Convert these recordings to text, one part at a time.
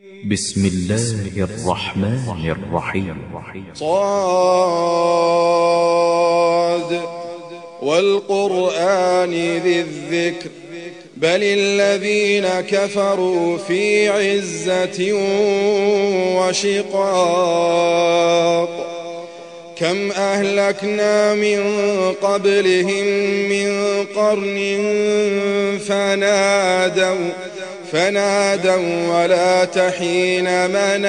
بسم الله الرحمن الرحيم. صاد والقرآن ذي الذكر بل الذين كفروا في عزة وشقاق كم أهلكنا من قبلهم من قرن فنادوا ولا تحين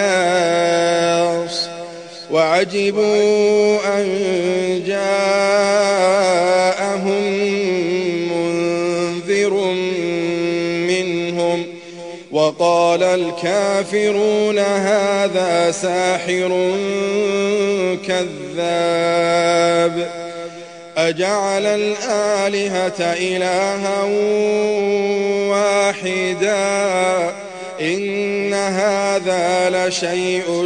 مناص وعجبوا أن جاءهم منذر منهم وقال الكافرون هذا ساحر كذاب أجعل الآلهة إلها واحدا إن هذا لشيء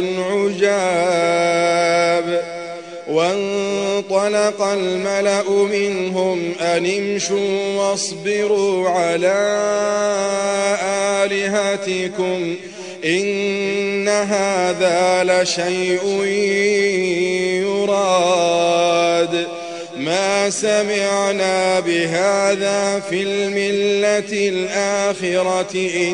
عجاب وانطلق الملأ منهم أن امشوا واصبروا على آلهتكم إن هذا لشيء يراد ما سمعنا بهذا في الملة الآخرة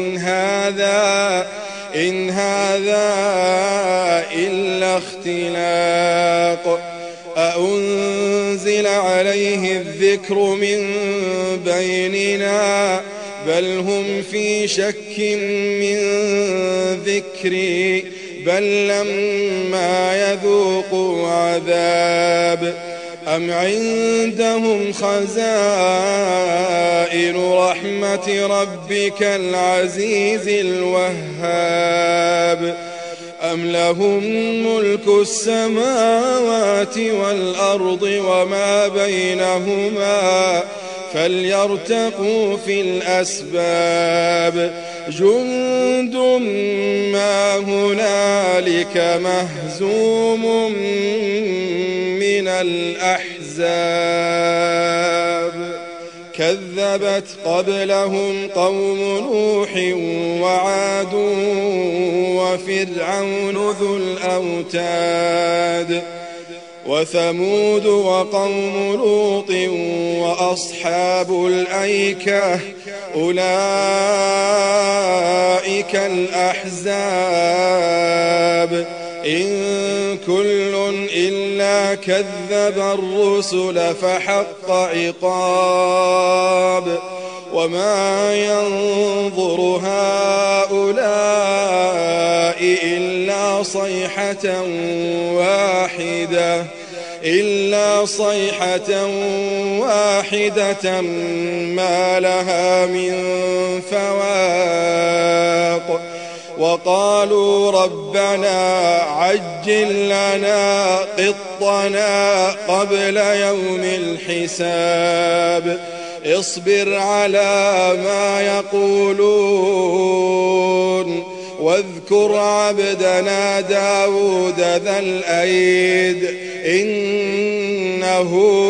إن هذا إلا اختلاق أأنزل عليه الذكر من بيننا بل هم في شك من ذكري بل لما يذوقوا عذاب أم عندهم خزائن رحمة ربك العزيز الوهاب أم لهم ملك السماوات والأرض وما بينهما فليرتقوا في الأسباب جند ما هنالك مهزوم من الأحزاب كذبت قبلهم قوم نوح وعاد وفرعون ذو الأوتاد وثمود وقوم لوط وأصحاب الأيكة أولئك الأحزاب إن كل إلا كذب الرسل فحق عقاب وما ينظر هؤلاء إلا صيحة واحدة ما لها من فواق وقالوا ربنا عجل لنا قطنا قبل يوم الحساب اصبر على ما يقولون واذكر عبدنا داود ذا الأيد إنه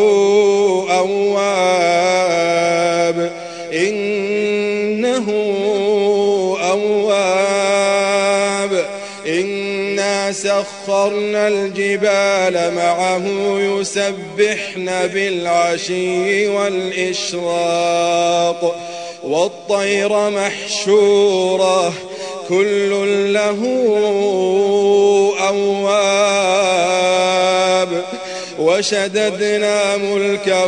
أواب إنا سخرنا الجبال معه يسبحن بالعشي والإشراق والطير محشورة كل له أواب وشددنا ملكه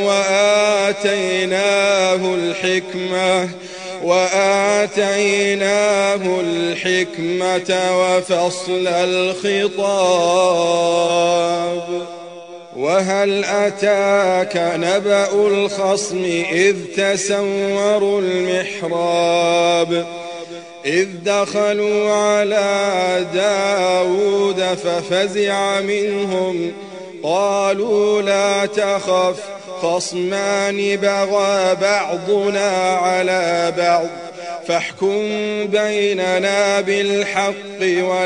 وآتيناه الحكمة وفصل الخطاب وهل أتاك نبأ الخصم إذ تسوروا المحراب إذ دخلوا على داود ففزع منهم قالوا لا تخف خصمان بغى بعضنا على بعض فاحكم بيننا بالحق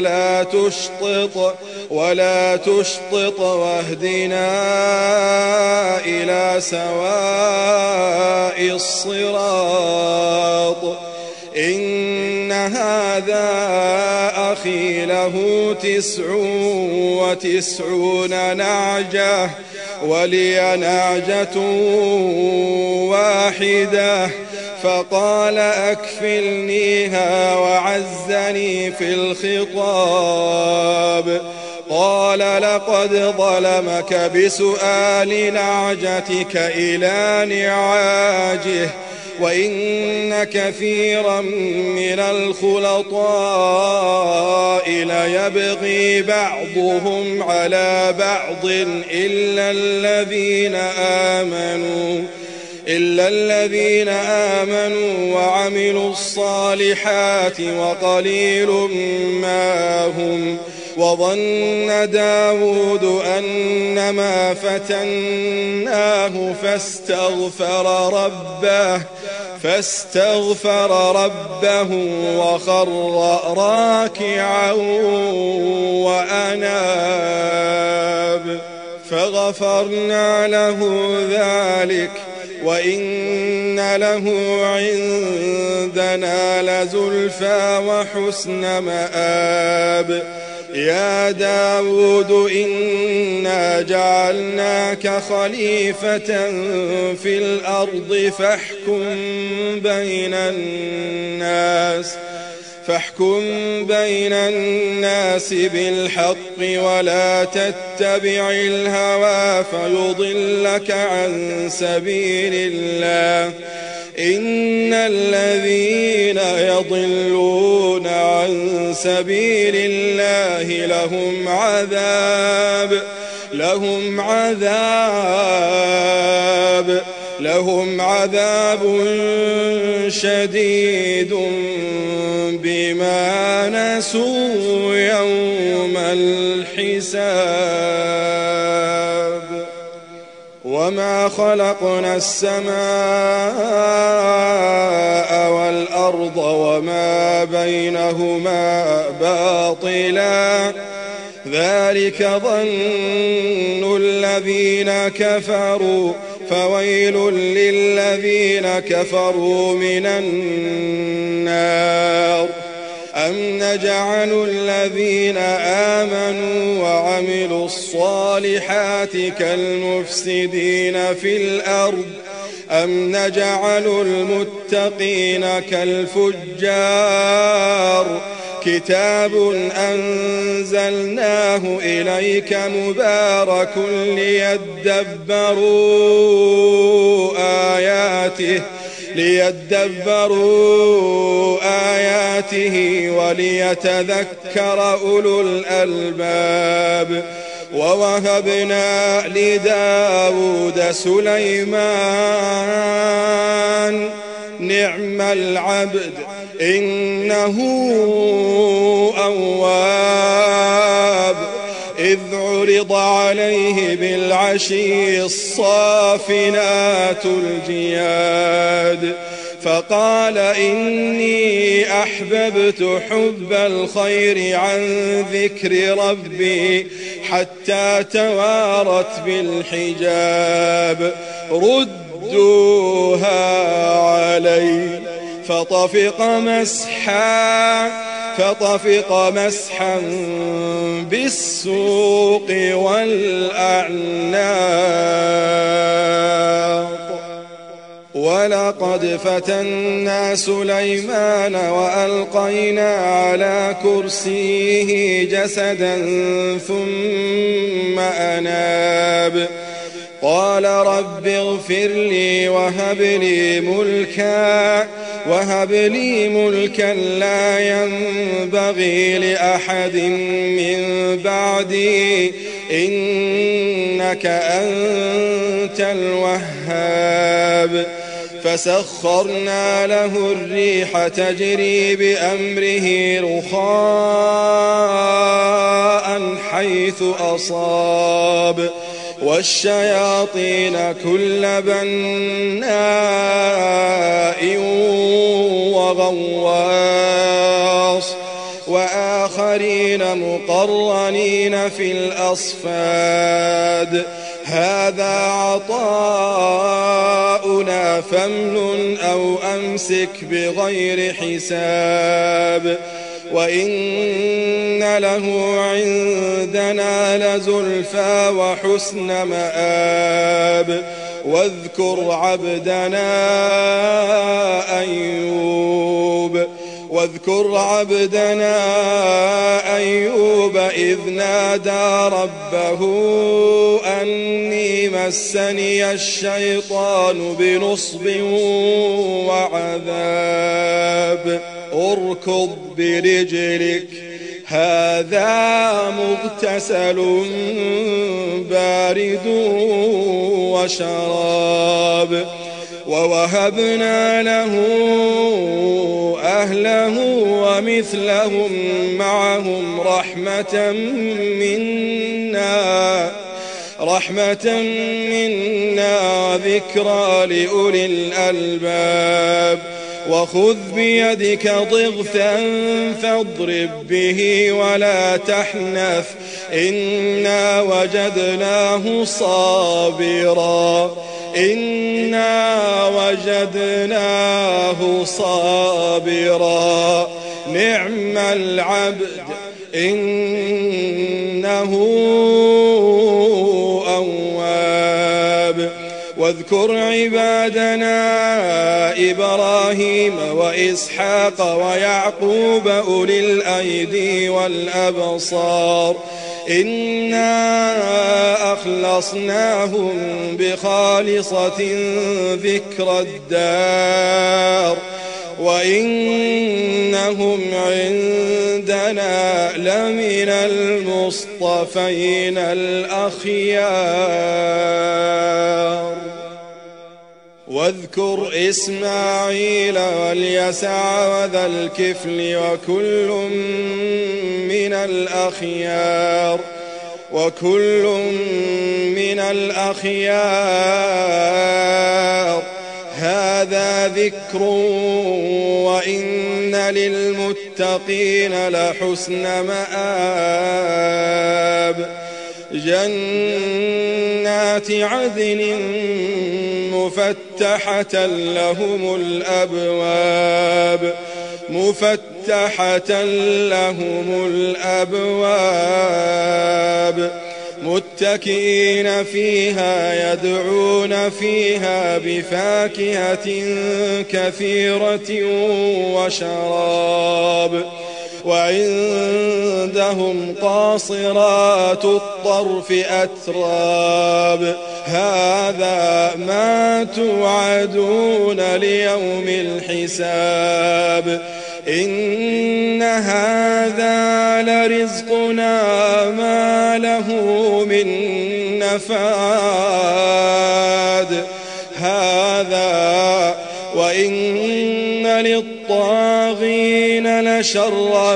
ولا تشطط واهدنا إلى سواء الصراط إن إن هذا أخي له 99 نعجة ولي نعجة واحدة فقال أكفلنيها وعزني في الخطاب. قال لقد ظلمك بسؤال نعجتك إلى نعاجه وإن كثيرا من الخلطاء ليبغي بعضهم على بعض إلا الذين آمنوا وعملوا الصالحات وقليل ما هم. وظن داود أنما فتناه فاستغفر ربه وخر راكعا وأناب فغفرنا له ذلك وإن له عندنا لزلفى وحسن مآب. يا داود إنا جعلناك خليفة في الأرض فاحكم بين الناس بالحق ولا تتبع الهوى فيضلك عن سبيل الله. إن الذين يضلون عن سبيل الله لهم عذاب شديد بما نسوا يوم الحساب. وما خلقنا السماء والأرض وما بينهما باطلا ذلك ظن الذين كفروا فويل للذين كفروا من النار. أم نجعل الذين آمنوا وعملوا الصالحات كالمفسدين في الأرض أم نجعل المتقين كالفجار. كتاب أنزلناه إليك مبارك ليدبروا آياته وليتذكر أولو الألباب. ووهبنا لداود سليمان نعم العبد إنه أواب. إذ عرض عليه بالعشي الصافنات الجياد فقال إني أحببت حب الخير عن ذكر ربي حتى توارت بالحجاب. ردوها علي فطفق مسحا بالسوق والأعناق. ولقد فتنا سليمان وألقينا على كرسيه جسدا ثم أناب. قال رب اغفر لي وهب لي ملكا لا ينبغي لأحد من بعدي إنك أنت الوهاب. فسخرنا له الريح تجري بأمره رخاء حيث أصاب والشياطين كل بناء وغواص وآخرين مقرنين في الأصفاد هذا عطاؤنا فامنن أو أمسك بغير حساب وإن له عندنا لزلفى وحسن مآب واذكر عبدنا أيوب إذ نادى ربه أني مسني الشيطان بنصب وعذاب اركض برجلك هذا مغتسل بارد وشراب ووهبنا له أهله ومثلهم معهم رحمة منا ذكرى لأولي الألباب وخذ بيدك ضغثا فاضرب به ولا تحنث إنا وجدناه صابرا نعم العبد إنه أواب واذكر عبادنا إبراهيم وإسحاق ويعقوب أولي الأيدي والأبصار إنا أخلصناهم بخالصة ذكر الدار وإنهم عندنا لمن المصطفين الأخيار واذكر إسماعيل واليسع وذا الكفل وكل من الأخيار هذا ذكر وإن للمتقين لحسن مآب جنات عدن مفتحة لهم الأبواب متكئين فيها يدعون فيها بفاكهة كثيرة وشراب وعندهم قاصرات الطرف أتراب هذا ما توعدون ليوم الحساب إن هذا لرزقنا ما له من نفاد هذا وإن للطاغين لشر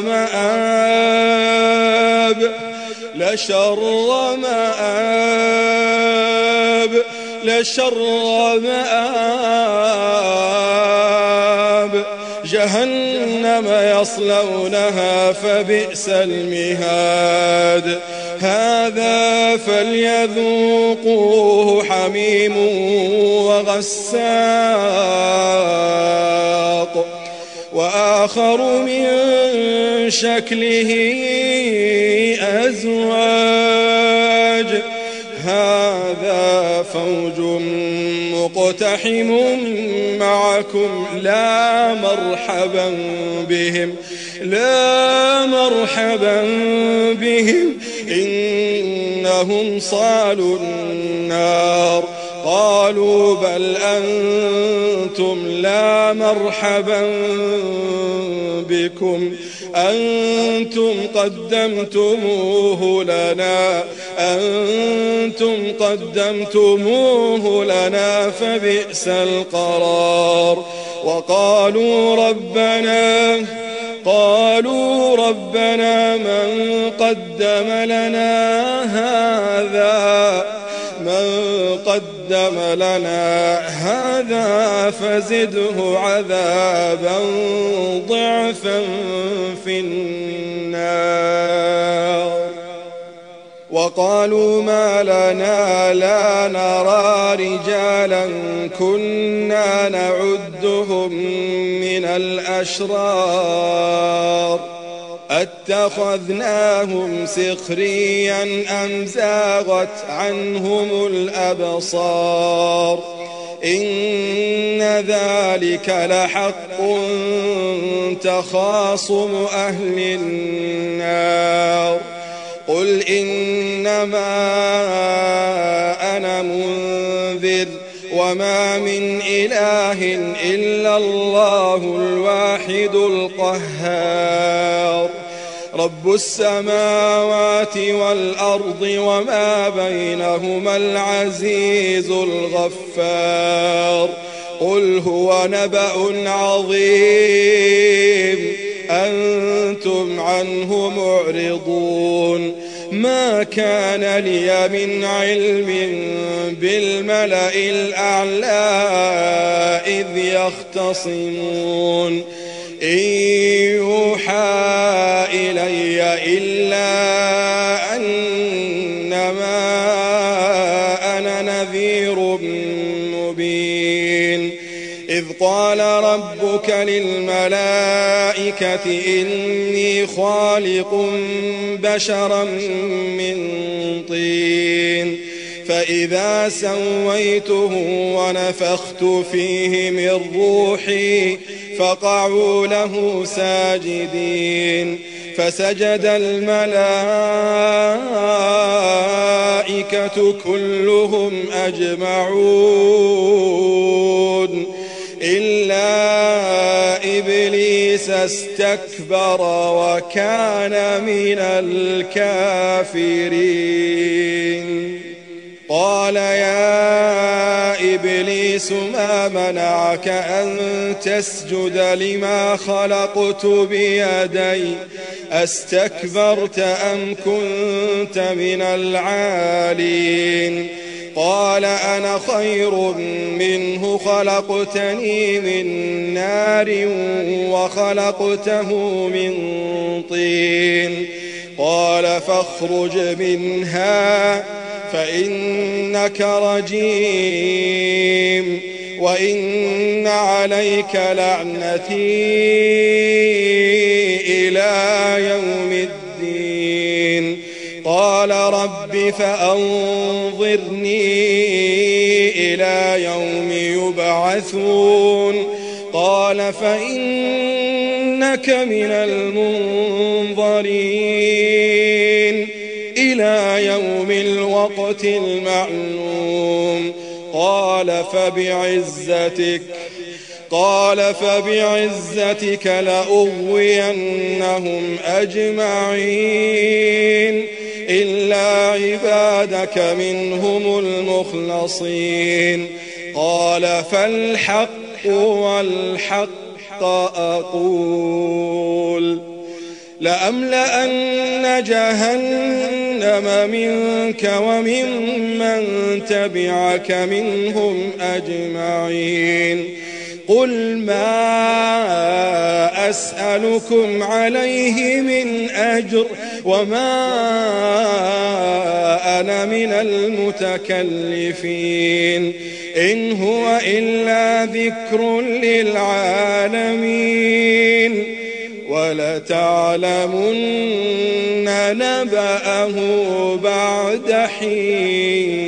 مآب جهنم يصلونها فبئس المهاد هذا فليذوقوه حميم وغساق وآخر من شكله أزواج هذا فوج مقتحم معكم لا مرحبا بهم إنهم صالوا النار قالوا بل أنتم لا مرحبا بكم أنتم قدمتموه لنا فبئس القرار وقالوا ربنا من قدم قدم لنا هذا فزده عذابا ضعفا في النار. وقالوا ما لنا لا نرى رجالا كنا نعدهم من الأشرار اتخذناهم سخريا أم زاغت عنهم الأبصار إن ذلك لحق تخاصم أهل النار. قل إنما أنا منذر وما من إله إلا الله الواحد القهار رب السماوات والأرض وما بينهما العزيز الغفار. قل هو نبأ عظيم أنتم عنه معرضون. ما كان لي من علم بالملأ الأعلى إذ يختصمون إن يوحى إلي إلا أنما أنا نذير مبين. إذ قال ربك للملائكة إني خالق بشرا من طين فإذا سويته ونفخت فيه من روحي فقعوا له ساجدين. فسجد الملائكة كلهم أجمعون إلا إبليس استكبر وكان من الكافرين. قال يا إبليس ما منعك أن تسجد لما خلقت بيدي أستكبرت أم كنت من العالين؟ قال أنا خير منه خلقتني من نار وخلقته من طين. قال فاخرج منها فإنك رجيم وإن عليك لعنتي إلى يوم الدين. قال رب فأنظرني إلى يوم يبعثون. قال فإنك من المنظرين إلى يوم الوقت المعلوم. قال فبعزتك لأغوينهم أجمعين إلا عبادك منهم المخلصين. قال فالحق والحق أقول لأملأن جهنم منك وممن تبعك منهم أجمعين. قل ما أسألكم عليه من أجر وما أنا من المتكلفين إن هو إلا ذكر للعالمين ولتعلمن نبأه بعد حين.